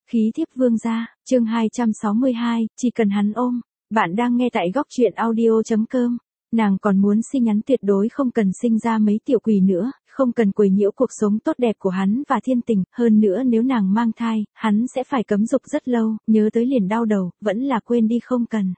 Khí thiếp vương gia, chương 262, chỉ cần hắn ôm. Bạn đang nghe tại góc truyện audio.com. Nàng còn muốn xin nhắn tuyệt đối không cần sinh ra mấy tiểu quỷ nữa, không cần quấy nhiễu cuộc sống tốt đẹp của hắn và Thiên Tình, hơn nữa nếu nàng mang thai, hắn sẽ phải cấm dục rất lâu, nhớ tới liền đau đầu, vẫn là quên đi không cần.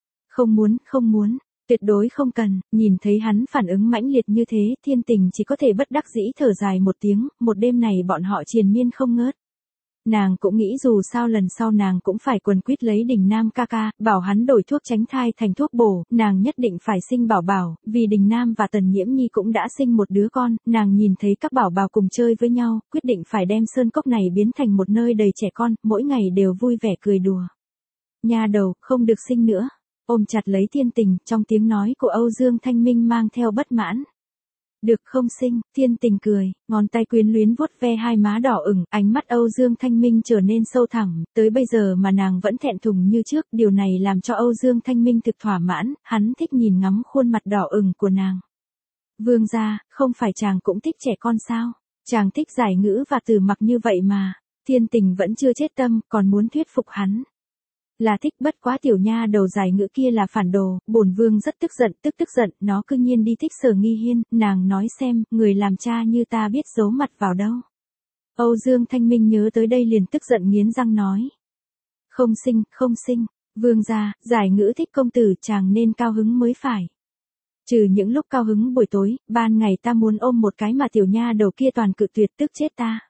Không muốn, tuyệt đối không cần. Nhìn thấy hắn phản ứng mãnh liệt như thế, Thiên Tình chỉ có thể bất đắc dĩ thở dài một tiếng, một đêm này bọn họ triền miên không ngớt. Nàng cũng nghĩ dù sao lần sau nàng cũng phải quần quýt lấy Đình Nam ca ca, bảo hắn đổi thuốc tránh thai thành thuốc bổ, nàng nhất định phải sinh bảo bảo, vì Đình Nam và Tần Nhiễm Nhi cũng đã sinh một đứa con, nàng nhìn thấy các bảo bảo cùng chơi với nhau, quyết định phải đem sơn cốc này biến thành một nơi đầy trẻ con, mỗi ngày đều vui vẻ cười đùa. Nha đầu, không được sinh nữa. Ôm chặt lấy Thiên Tình, trong tiếng nói của Âu Dương Thanh Minh mang theo bất mãn. Được không sinh, Thiên Tình cười, ngón tay quyến luyến vuốt ve hai má đỏ ửng, ánh mắt Âu Dương Thanh Minh trở nên sâu thẳm, tới bây giờ mà nàng vẫn thẹn thùng như trước, điều này làm cho Âu Dương Thanh Minh thực thỏa mãn, hắn thích nhìn ngắm khuôn mặt đỏ ửng của nàng. Vương gia, không phải chàng cũng thích trẻ con sao? Chàng thích Giải Ngữ và Tử Mặc như vậy mà. Thiên Tình vẫn chưa chết tâm, còn muốn thuyết phục hắn. Là thích, bất quá tiểu nha đầu Giải Ngữ kia là phản đồ, bổn vương rất tức giận, nó cư nhiên đi thích Sở Nghi Hiên, nàng nói xem, người làm cha như ta biết giấu mặt vào đâu. Âu Dương Thanh Minh nhớ tới đây liền tức giận nghiến răng nói. Không sinh, vương gia, Giải Ngữ thích công tử, chàng nên cao hứng mới phải. Trừ những lúc cao hứng buổi tối, ban ngày ta muốn ôm một cái mà tiểu nha đầu kia toàn cự tuyệt, tức chết ta.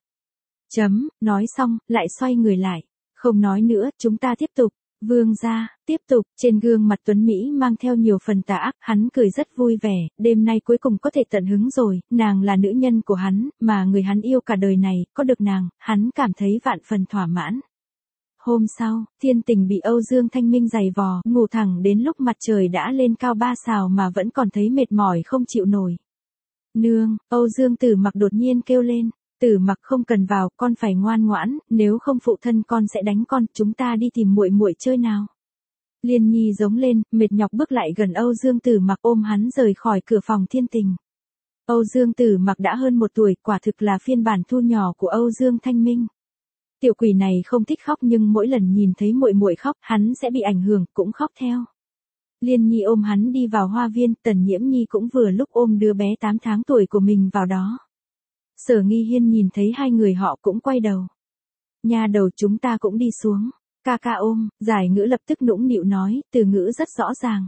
Nói xong, lại xoay người lại. Không nói nữa, chúng ta tiếp tục. Vương gia, tiếp tục, trên gương mặt Tuấn Mỹ mang theo nhiều phần tà ác, hắn cười rất vui vẻ, đêm nay cuối cùng có thể tận hứng rồi, nàng là nữ nhân của hắn, mà người hắn yêu cả đời này, có được nàng, hắn cảm thấy vạn phần thỏa mãn. Hôm sau, Thiên Tình bị Âu Dương Thanh Minh giày vò, ngủ thẳng đến lúc mặt trời đã lên cao 3 sào mà vẫn còn thấy mệt mỏi không chịu nổi. Nương, Âu Dương Tử Mặc đột nhiên kêu lên. Tử Mặc không cần vào, con phải ngoan ngoãn, nếu không phụ thân con sẽ đánh con, chúng ta đi tìm muội muội chơi nào. Liên Nhi giống lên, mệt nhọc bước lại gần Âu Dương Tử Mặc ôm hắn rời khỏi cửa phòng Thiên Tình. Âu Dương Tử Mặc đã hơn 1 tuổi, quả thực là phiên bản thu nhỏ của Âu Dương Thanh Minh. Tiểu quỷ này không thích khóc nhưng mỗi lần nhìn thấy muội muội khóc, hắn sẽ bị ảnh hưởng, cũng khóc theo. Liên Nhi ôm hắn đi vào hoa viên, Tần Nhiễm Nhi cũng vừa lúc ôm đứa bé 8 tháng tuổi của mình vào đó. Sở Nghi Hiên nhìn thấy hai người họ cũng quay đầu. Nha đầu, chúng ta cũng đi xuống. Ca ca ôm, Giải Ngữ lập tức nũng nịu nói, từ ngữ rất rõ ràng.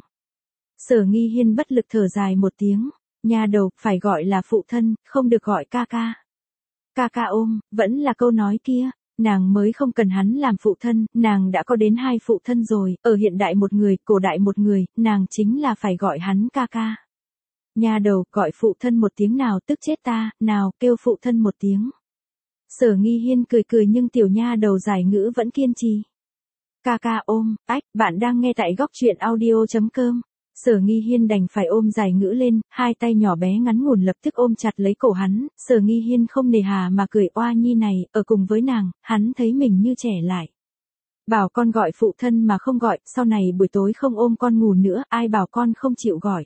Sở Nghi Hiên bất lực thở dài một tiếng. Nha đầu, phải gọi là phụ thân, không được gọi ca ca. Ca ca ôm, vẫn là câu nói kia. Nàng mới không cần hắn làm phụ thân, nàng đã có đến 2 phụ thân rồi, ở hiện đại một người, cổ đại một người, nàng chính là phải gọi hắn ca ca. Nha đầu, gọi phụ thân một tiếng nào, tức chết ta, nào, kêu phụ thân một tiếng. Sở Nghi Hiên cười nhưng tiểu nha đầu Giải Ngữ vẫn kiên trì. Ca ca ôm, bạn đang nghe tại góc truyện audio.com. Sở Nghi Hiên đành phải ôm Giải Ngữ lên, hai tay nhỏ bé ngắn ngủn lập tức ôm chặt lấy cổ hắn, Sở Nghi Hiên không nề hà mà cười, oa nhi này, ở cùng với nàng, hắn thấy mình như trẻ lại. Bảo con gọi phụ thân mà không gọi, sau này buổi tối không ôm con ngủ nữa, ai bảo con không chịu gọi.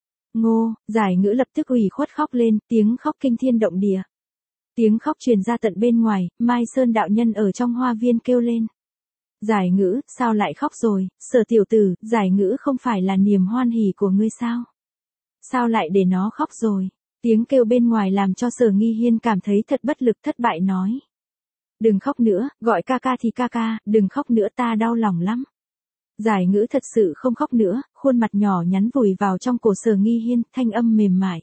Ngô, Giải Ngữ lập tức ủy khuất khóc lên, tiếng khóc kinh thiên động địa. Tiếng khóc truyền ra tận bên ngoài, Mai Sơn đạo nhân ở trong hoa viên kêu lên. Giải Ngữ, sao lại khóc rồi, Sở tiểu tử, Giải Ngữ không phải là niềm hoan hỉ của ngươi sao? Sao lại để nó khóc rồi? Tiếng kêu bên ngoài làm cho Sở Nghi Hiên cảm thấy thật bất lực, thất bại nói. Đừng khóc nữa, gọi ca ca thì ca ca, đừng khóc nữa, ta đau lòng lắm. Giải Ngữ thật sự không khóc nữa, khuôn mặt nhỏ nhắn vùi vào trong cổ Sở Nghi Hiên, thanh âm mềm mại.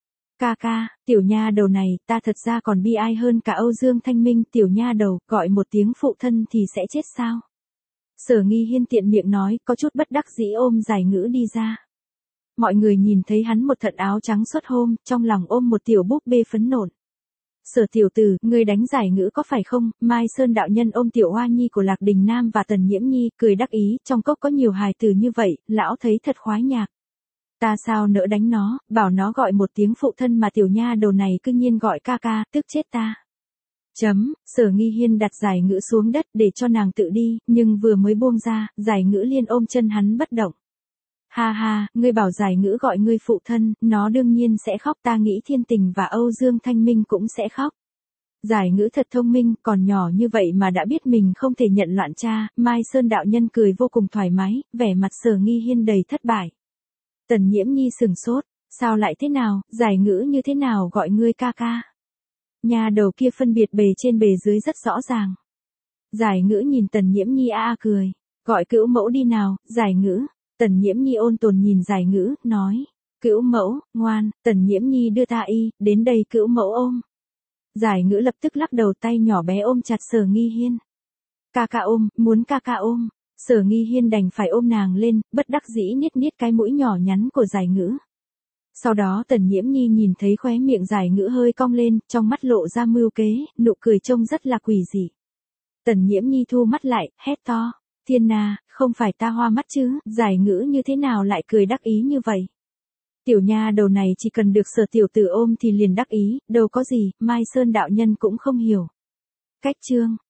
Ca ca, tiểu nha đầu này, ta thật ra còn bi ai hơn cả Âu Dương Thanh Minh, tiểu nha đầu, gọi một tiếng phụ thân thì sẽ chết sao? Sở Nghi Hiên tiện miệng nói, có chút bất đắc dĩ ôm Giải Ngữ đi ra. Mọi người nhìn thấy hắn một thận áo trắng xuất hôm, trong lòng ôm một tiểu búp bê phấn nộn. Sở tiểu tử, ngươi đánh Giải Ngữ có phải không? Mai Sơn đạo nhân ôm tiểu hoa nhi của Lạc Đình Nam và Tần Nhiễm Nhi, cười đắc ý, trong cốc có nhiều hài tử như vậy, lão thấy thật khoái nhạc. Ta sao nỡ đánh nó, bảo nó gọi một tiếng phụ thân mà tiểu nha đầu này cư nhiên gọi ca ca, tức chết ta. Sở Nghi Hiên đặt Giải Ngữ xuống đất để cho nàng tự đi, nhưng vừa mới buông ra, Giải Ngữ liền ôm chân hắn bất động. Ha ha, ngươi bảo Giải Ngữ gọi ngươi phụ thân, nó đương nhiên sẽ khóc, ta nghĩ Thiên Tình và Âu Dương Thanh Minh cũng sẽ khóc. Giải Ngữ thật thông minh, còn nhỏ như vậy mà đã biết mình không thể nhận loạn cha. Mai Sơn đạo nhân cười vô cùng thoải mái, vẻ mặt Sở Nghi Hiên đầy thất bại. Tần Nhiễm Nhi sừng sốt, sao lại thế nào, Giải Ngữ như thế nào gọi ngươi ca ca? Nhà đầu kia phân biệt bề trên bề dưới rất rõ ràng. Giải Ngữ nhìn Tần Nhiễm Nhi cười, gọi Cữu mẫu đi nào, Giải Ngữ. Tần Nhiễm Nhi ôn tồn nhìn Giải Ngữ, nói, Cữu mẫu, ngoan. Tần Nhiễm Nhi đưa ta đến đây Cữu mẫu ôm. Giải Ngữ lập tức lắc đầu, tay nhỏ bé ôm chặt Sở Nghi Hiên. Ca ca ôm, muốn ca ca ôm. Sở Nghi Hiên đành phải ôm nàng lên, bất đắc dĩ niết niết cái mũi nhỏ nhắn của Giải Ngữ. Sau đó Tần Nhiễm Nhi nhìn thấy khóe miệng Giải Ngữ hơi cong lên, trong mắt lộ ra mưu kế, nụ cười trông rất là quỷ dị. Tần Nhiễm Nhi thu mắt lại, hét to, Thiên Na, không phải ta hoa mắt chứ, Giải Ngữ như thế nào lại cười đắc ý như vậy? Tiểu nha đầu này chỉ cần được Sở tiểu tử ôm thì liền đắc ý, đâu có gì, Mai Sơn đạo nhân cũng không hiểu. Cách chương